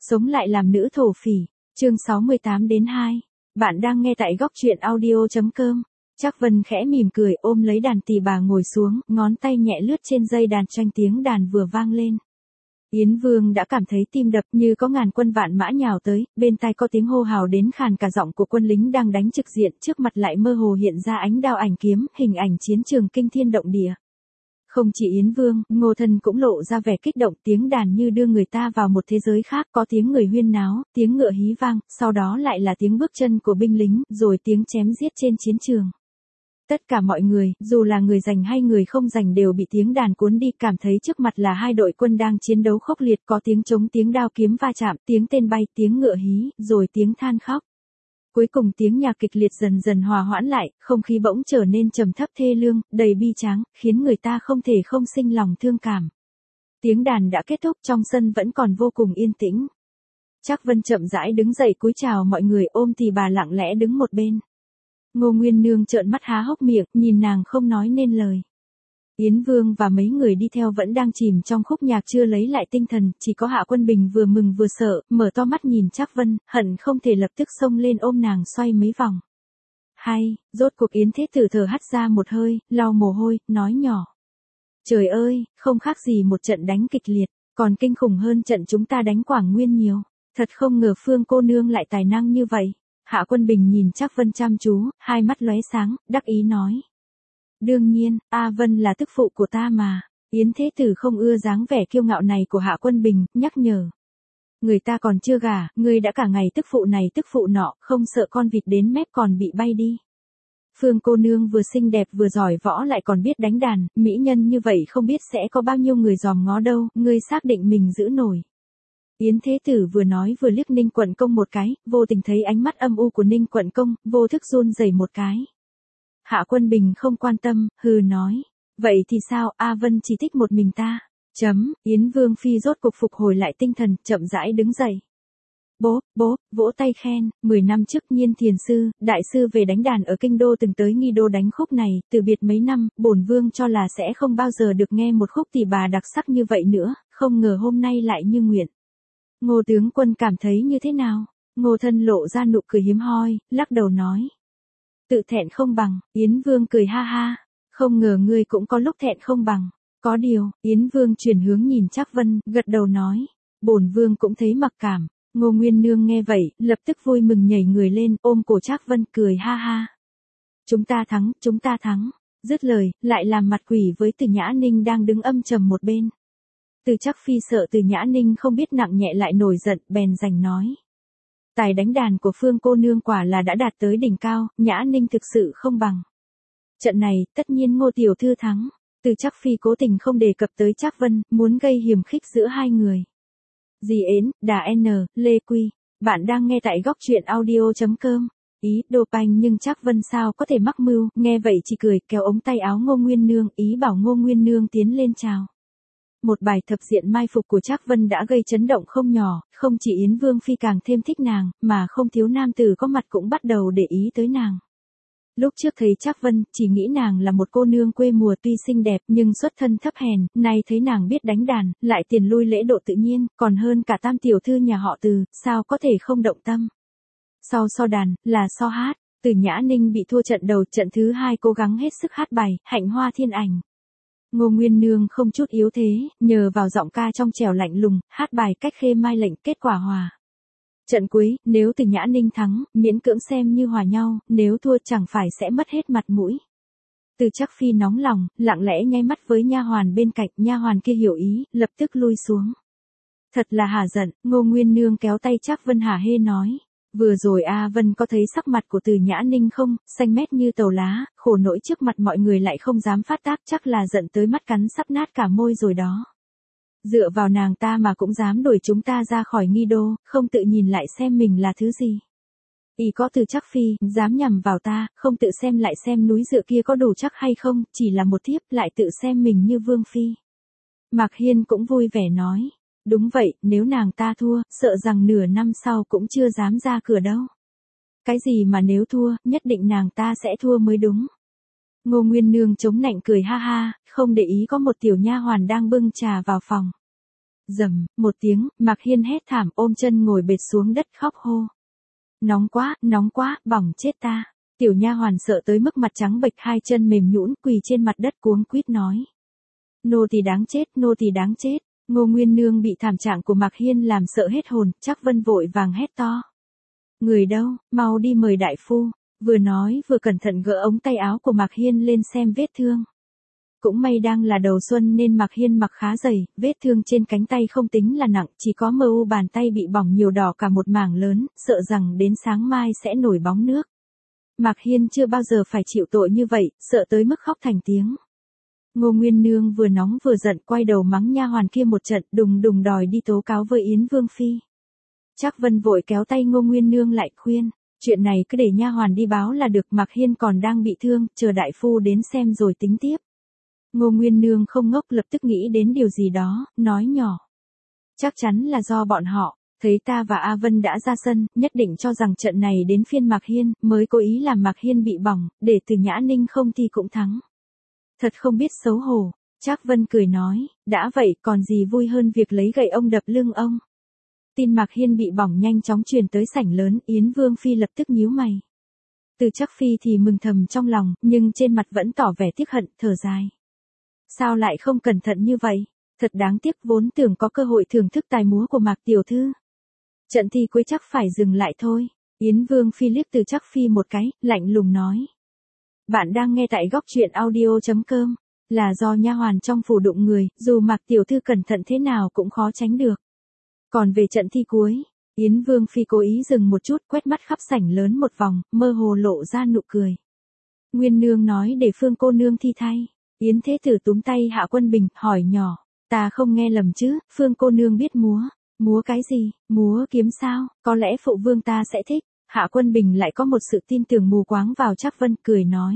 Sống lại làm nữ thổ phỉ, chương 68-2. Bạn đang nghe tại góc truyện audio.com. Trác Vân khẽ mỉm cười ôm lấy đàn tỳ bà ngồi xuống, ngón tay nhẹ lướt trên dây đàn tranh tiếng đàn vừa vang lên. Yến Vương đã cảm thấy tim đập như có ngàn quân vạn mã nhào tới, bên tai có tiếng hô hào đến khàn cả giọng của quân lính đang đánh trực diện, trước mặt lại mơ hồ hiện ra ánh đao ảnh kiếm, hình ảnh chiến trường kinh thiên động địa. Không chỉ Yến Vương, Ngô Thân cũng lộ ra vẻ kích động, tiếng đàn như đưa người ta vào một thế giới khác, có tiếng người huyên náo, tiếng ngựa hí vang, sau đó lại là tiếng bước chân của binh lính, rồi tiếng chém giết trên chiến trường. Tất cả mọi người, dù là người giành hay người không giành đều bị tiếng đàn cuốn đi, cảm thấy trước mặt là hai đội quân đang chiến đấu khốc liệt, có tiếng trống, tiếng đao kiếm va chạm, tiếng tên bay, tiếng ngựa hí, rồi tiếng than khóc. Cuối cùng tiếng nhạc kịch liệt dần dần hòa hoãn lại, không khí bỗng trở nên trầm thấp thê lương, đầy bi tráng, khiến người ta không thể không sinh lòng thương cảm. Tiếng đàn đã kết thúc, trong sân vẫn còn vô cùng yên tĩnh. Trác Vân chậm rãi đứng dậy cúi chào mọi người, ôm tỳ bà lặng lẽ đứng một bên. Ngô Nguyên Nương trợn mắt há hốc miệng, nhìn nàng không nói nên lời. Yến Vương và mấy người đi theo vẫn đang chìm trong khúc nhạc chưa lấy lại tinh thần, chỉ có Hạ Quân Bình vừa mừng vừa sợ, mở to mắt nhìn Trác Vân, hận không thể lập tức xông lên ôm nàng xoay mấy vòng. Hay, rốt cuộc Yến Thế Tử thở hắt ra một hơi, lau mồ hôi, nói nhỏ. Trời ơi, không khác gì một trận đánh kịch liệt, còn kinh khủng hơn trận chúng ta đánh Quảng Nguyên nhiều. Thật không ngờ Phương cô nương lại tài năng như vậy. Hạ Quân Bình nhìn Trác Vân chăm chú, hai mắt lóe sáng, đắc ý nói. Đương nhiên, A Vân là tức phụ của ta mà. Yến Thế Tử không ưa dáng vẻ kiêu ngạo này của Hạ Quân Bình, nhắc nhở. Người ta còn chưa gả, người đã cả ngày tức phụ này tức phụ nọ, không sợ con vịt đến mép còn bị bay đi. Phương cô nương vừa xinh đẹp vừa giỏi võ lại còn biết đánh đàn, mỹ nhân như vậy không biết sẽ có bao nhiêu người dòm ngó đâu, ngươi xác định mình giữ nổi. Yến Thế Tử vừa nói vừa liếc Ninh Quận Công một cái, vô tình thấy ánh mắt âm u của Ninh Quận Công, vô thức run rẩy một cái. Hạ Quân Bình không quan tâm, hừ nói. Vậy thì sao, A Vân chỉ thích một mình ta. Yến Vương Phi rốt cục phục hồi lại tinh thần, chậm rãi đứng dậy. Bố, vỗ tay khen, 10 năm trước Nhiên Thiền Sư, đại sư về đánh đàn ở Kinh Đô từng tới Nghi Đô đánh khúc này, từ biệt mấy năm, bổn Vương cho là sẽ không bao giờ được nghe một khúc tỳ bà đặc sắc như vậy nữa, không ngờ hôm nay lại như nguyện. Ngô tướng quân cảm thấy như thế nào? Ngô Thân lộ ra nụ cười hiếm hoi, lắc đầu nói. Tự thẹn không bằng, Yến Vương cười ha ha, không ngờ ngươi cũng có lúc thẹn không bằng. Có điều, Yến Vương chuyển hướng nhìn Trác Vân, gật đầu nói. Bổn Vương cũng thấy mặc cảm. Ngô Nguyên Nương nghe vậy, lập tức vui mừng nhảy người lên, ôm cổ Trác Vân cười ha ha. Chúng ta thắng. Dứt lời, lại làm mặt quỷ với Từ Nhã Ninh đang đứng âm trầm một bên. Từ Trác Phi sợ Từ Nhã Ninh không biết nặng nhẹ lại nổi giận, bèn giành nói. Tài đánh đàn của Phương cô nương quả là đã đạt tới đỉnh cao, Nhã Ninh thực sự không bằng. Trận này, tất nhiên Ngô tiểu thư thắng. Từ Trác Phi cố tình không đề cập tới Trác Vân, muốn gây hiềm khích giữa hai người. Dì Ến, Đà N, Lê Quy. Bạn đang nghe tại góc truyện audio.com. Ý, đồ panh nhưng Trác Vân sao có thể mắc mưu, nghe vậy chỉ cười, kéo ống tay áo Ngô Nguyên Nương, ý bảo Ngô Nguyên Nương tiến lên chào. Một bài thập diện mai phục của Trác Vân đã gây chấn động không nhỏ, không chỉ Yến Vương Phi càng thêm thích nàng, mà không thiếu nam tử có mặt cũng bắt đầu để ý tới nàng. Lúc trước thấy Trác Vân, chỉ nghĩ nàng là một cô nương quê mùa tuy xinh đẹp nhưng xuất thân thấp hèn, nay thấy nàng biết đánh đàn, lại tiền lui lễ độ tự nhiên, còn hơn cả tam tiểu thư nhà họ Từ, sao có thể không động tâm. Sau so đàn, là so hát, Từ Nhã Ninh bị thua trận đầu, trận thứ hai cố gắng hết sức hát bài, Hạnh Hoa Thiên Ảnh. Ngô Nguyên Nương không chút yếu thế, nhờ vào giọng ca trong trẻo lạnh lùng, hát bài cách khê mai lệnh, kết quả hòa. Trận cuối, nếu Từ Nhã Ninh thắng, miễn cưỡng xem như hòa nhau, nếu thua chẳng phải sẽ mất hết mặt mũi. Từ Trác Phi nóng lòng, lặng lẽ nháy mắt với nha hoàn bên cạnh, nha hoàn kia hiểu ý, lập tức lui xuống. Thật là hả giận, Ngô Nguyên Nương kéo tay Trác Vân hả hê nói. Vừa rồi A Vân có thấy sắc mặt của Từ Nhã Ninh không, xanh mét như tàu lá, khổ nỗi trước mặt mọi người lại không dám phát tác, chắc là giận tới mắt cắn sắp nát cả môi rồi đó. Dựa vào nàng ta mà cũng dám đuổi chúng ta ra khỏi Nghi Đô, không tự nhìn lại xem mình là thứ gì. Ý có Từ Trác Phi, dám nhằm vào ta, không tự xem lại xem núi dựa kia có đủ chắc hay không, chỉ là một thiếp lại tự xem mình như Vương Phi. Mạc Hiên cũng vui vẻ nói. Đúng vậy, nếu nàng ta thua, sợ rằng nửa năm sau cũng chưa dám ra cửa đâu. Cái gì mà nếu thua, nhất định nàng ta sẽ thua mới đúng. Ngô Nguyên Nương chống nạnh cười ha ha, không để ý có một tiểu nha hoàn đang bưng trà vào phòng. Rầm, một tiếng, Mạc Hiên hét thảm ôm chân ngồi bệt xuống đất khóc hô. Nóng quá, bỏng chết ta. Tiểu nha hoàn sợ tới mức mặt trắng bệch, hai chân mềm nhũn quỳ trên mặt đất cuống quýt nói. Nô tỳ đáng chết, nô tỳ đáng chết. Ngô Nguyên Nương bị thảm trạng của Mạc Hiên làm sợ hết hồn, Trác Vân vội vàng hét to. Người đâu, mau đi mời đại phu. Vừa nói vừa cẩn thận gỡ ống tay áo của Mạc Hiên lên xem vết thương. Cũng may đang là đầu xuân nên Mạc Hiên mặc khá dày, vết thương trên cánh tay không tính là nặng, chỉ có mờ u bàn tay bị bỏng nhiều đỏ cả một mảng lớn, sợ rằng đến sáng mai sẽ nổi bóng nước. Mạc Hiên chưa bao giờ phải chịu tội như vậy, sợ tới mức khóc thành tiếng. Ngô Nguyên Nương vừa nóng vừa giận quay đầu mắng nha hoàn kia một trận, đùng đùng đòi đi tố cáo với Yến Vương Phi. Trác Vân vội kéo tay Ngô Nguyên Nương lại khuyên, chuyện này cứ để nha hoàn đi báo là được, Mạc Hiên còn đang bị thương, chờ đại phu đến xem rồi tính tiếp. Ngô Nguyên Nương không ngốc, lập tức nghĩ đến điều gì đó, nói nhỏ. Chắc chắn là do bọn họ, thấy ta và A Vân đã ra sân, nhất định cho rằng trận này đến phiên Mạc Hiên, mới cố ý làm Mạc Hiên bị bỏng, để Từ Nhã Ninh không thì cũng thắng. Thật không biết xấu hổ. Trác Vân cười nói, đã vậy còn gì vui hơn việc lấy gậy ông đập lưng ông. Tin Mạc Hiên bị bỏng nhanh chóng truyền tới sảnh lớn, Yến Vương Phi lập tức nhíu mày. Từ Trác Phi thì mừng thầm trong lòng, nhưng trên mặt vẫn tỏ vẻ tiếc hận, thở dài. Sao lại không cẩn thận như vậy? Thật đáng tiếc, vốn tưởng có cơ hội thưởng thức tài múa của Mạc tiểu thư. Trận thi cuối chắc phải dừng lại thôi. Yến Vương Phi liếc Từ Trác Phi một cái, lạnh lùng nói. Bạn đang nghe tại góc truyện audio.com, là do nha hoàn trong phủ đụng người, dù Mạc tiểu thư cẩn thận thế nào cũng khó tránh được. Còn về trận thi cuối, Yến Vương Phi cố ý dừng một chút, quét mắt khắp sảnh lớn một vòng, mơ hồ lộ ra nụ cười. Nguyên Nương nói để Phương cô nương thi thay. Yến Thế Tử túm tay Hạ Quân Bình, hỏi nhỏ, ta không nghe lầm chứ, Phương cô nương biết múa. Múa cái gì, múa kiếm sao, có lẽ phụ vương ta sẽ thích. Hạ Quân Bình lại có một sự tin tưởng mù quáng vào Trác Vân, cười nói.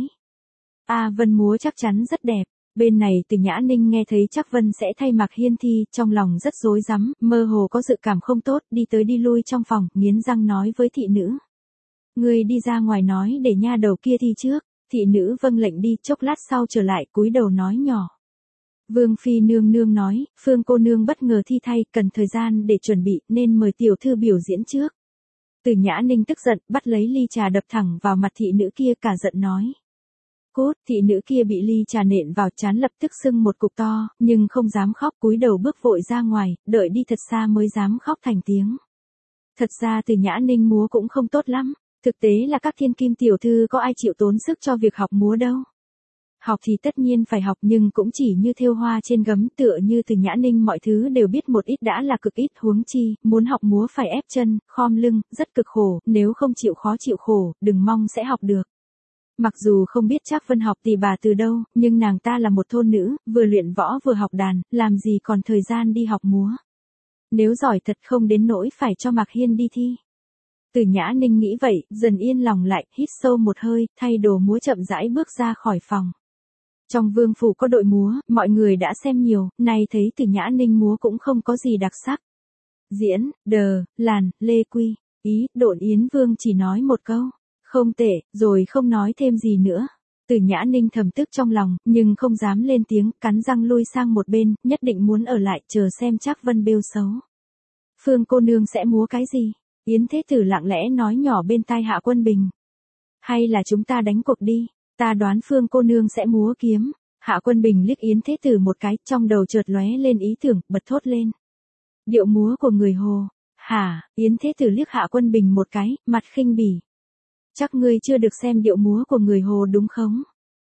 A Vân múa chắc chắn rất đẹp. Bên này Từ Nhã Ninh nghe thấy Trác Vân sẽ thay Mạc Hiên thi, trong lòng rất rối rắm, mơ hồ có dự cảm không tốt, đi tới đi lui trong phòng, nghiến răng nói với thị nữ. Ngươi đi ra ngoài nói để nha đầu kia thi trước. Thị nữ vâng lệnh đi, chốc lát sau trở lại, cúi đầu nói nhỏ. Vương Phi nương nương nói, Phương cô nương bất ngờ thi thay, cần thời gian để chuẩn bị, nên mời tiểu thư biểu diễn trước. Từ Nhã Ninh tức giận, bắt lấy ly trà đập thẳng vào mặt thị nữ kia, cả giận nói. Cốt, thị nữ kia bị ly trà nện vào trán lập tức sưng một cục to, nhưng không dám khóc, cúi đầu bước vội ra ngoài, đợi đi thật xa mới dám khóc thành tiếng. Thật ra Từ Nhã Ninh múa cũng không tốt lắm. Thực tế là các thiên kim tiểu thư có ai chịu tốn sức cho việc học múa đâu. Học thì tất nhiên phải học, nhưng cũng chỉ như thêu hoa trên gấm, tựa như Từ Nhã Ninh mọi thứ đều biết một ít đã là cực ít, huống chi, muốn học múa phải ép chân, khom lưng, rất cực khổ, nếu không chịu khó chịu khổ, đừng mong sẽ học được. Mặc dù không biết Trác Vân học tỳ bà từ đâu, nhưng nàng ta là một thôn nữ, vừa luyện võ vừa học đàn, làm gì còn thời gian đi học múa. Nếu giỏi thật không đến nỗi phải cho Mạc Hiên đi thi. Từ Nhã Ninh nghĩ vậy, dần yên lòng lại, hít sâu một hơi, thay đồ múa chậm rãi bước ra khỏi phòng. Trong vương phủ có đội múa, mọi người đã xem nhiều, nay thấy Từ Nhã Ninh múa cũng không có gì đặc sắc. Diễn, đờ, làn, lê quy, ý, độn Yến Vương chỉ nói một câu, không tệ, rồi không nói thêm gì nữa. Từ Nhã Ninh thầm tức trong lòng, nhưng không dám lên tiếng, cắn răng lui sang một bên, nhất định muốn ở lại chờ xem Trác Vân bêu xấu. Phương cô nương sẽ múa cái gì? Yến Thế Tử lặng lẽ nói nhỏ bên tai Hạ Quân Bình. Hay là chúng ta đánh cuộc đi, ta đoán Phương cô nương sẽ múa kiếm. Hạ Quân Bình liếc Yến Thế Tử một cái, trong đầu chợt lóe lên ý tưởng, bật thốt lên. Điệu múa của người Hồ. Hả? Yến Thế Tử liếc Hạ Quân Bình một cái, mặt khinh bỉ. Chắc ngươi chưa được xem điệu múa của người Hồ đúng không?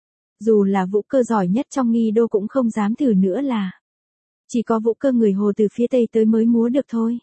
Dù là vũ cơ giỏi nhất trong nghi đô cũng không dám thử nữa là. Chỉ có vũ cơ người Hồ từ phía Tây tới mới múa được thôi.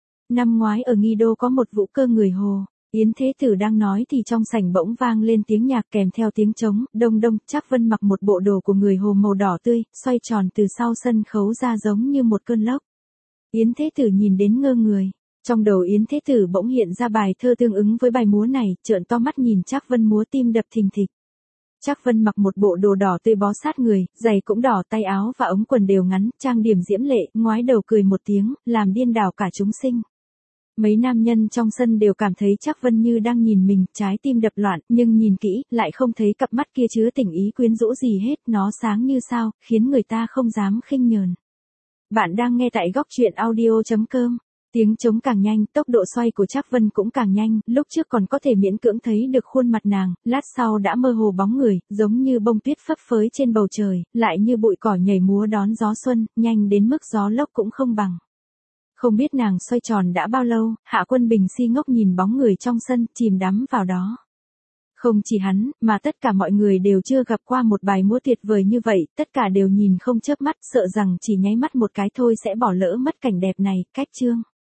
Năm ngoái ở nghi đô có một vũ cơ người Hồ. Yến Thế Tử đang nói thì trong sảnh bỗng vang lên tiếng nhạc kèm theo tiếng trống, đông đông. Trác Vân mặc một bộ đồ của người Hồ màu đỏ tươi, xoay tròn từ sau sân khấu ra giống như một cơn lốc. Yến Thế Tử nhìn đến ngơ người. Trong đầu Yến Thế Tử bỗng hiện ra bài thơ tương ứng với bài múa này, trợn to mắt nhìn Trác Vân múa, tim đập thình thịch. Trác Vân mặc một bộ đồ đỏ tươi bó sát người, giày cũng đỏ, tay áo và ống quần đều ngắn, trang điểm diễm lệ, ngoái đầu cười một tiếng, làm điên đảo cả chúng sinh. Mấy nam nhân trong sân đều cảm thấy Trác Vân như đang nhìn mình, trái tim đập loạn, nhưng nhìn kỹ, lại không thấy cặp mắt kia chứa tình ý quyến rũ gì hết, nó sáng như sao, khiến người ta không dám khinh nhờn. Bạn đang nghe tại góc truyện audio.com. Tiếng trống càng nhanh, tốc độ xoay của Trác Vân cũng càng nhanh, lúc trước còn có thể miễn cưỡng thấy được khuôn mặt nàng, lát sau đã mơ hồ bóng người, giống như bông tuyết phấp phới trên bầu trời, lại như bụi cỏ nhảy múa đón gió xuân, nhanh đến mức gió lốc cũng không bằng. Không biết nàng xoay tròn đã bao lâu, Hạ Quân Bình si ngốc nhìn bóng người trong sân, chìm đắm vào đó. Không chỉ hắn, mà tất cả mọi người đều chưa gặp qua một bài múa tuyệt vời như vậy, tất cả đều nhìn không chớp mắt, sợ rằng chỉ nháy mắt một cái thôi sẽ bỏ lỡ mất cảnh đẹp này. Cách chương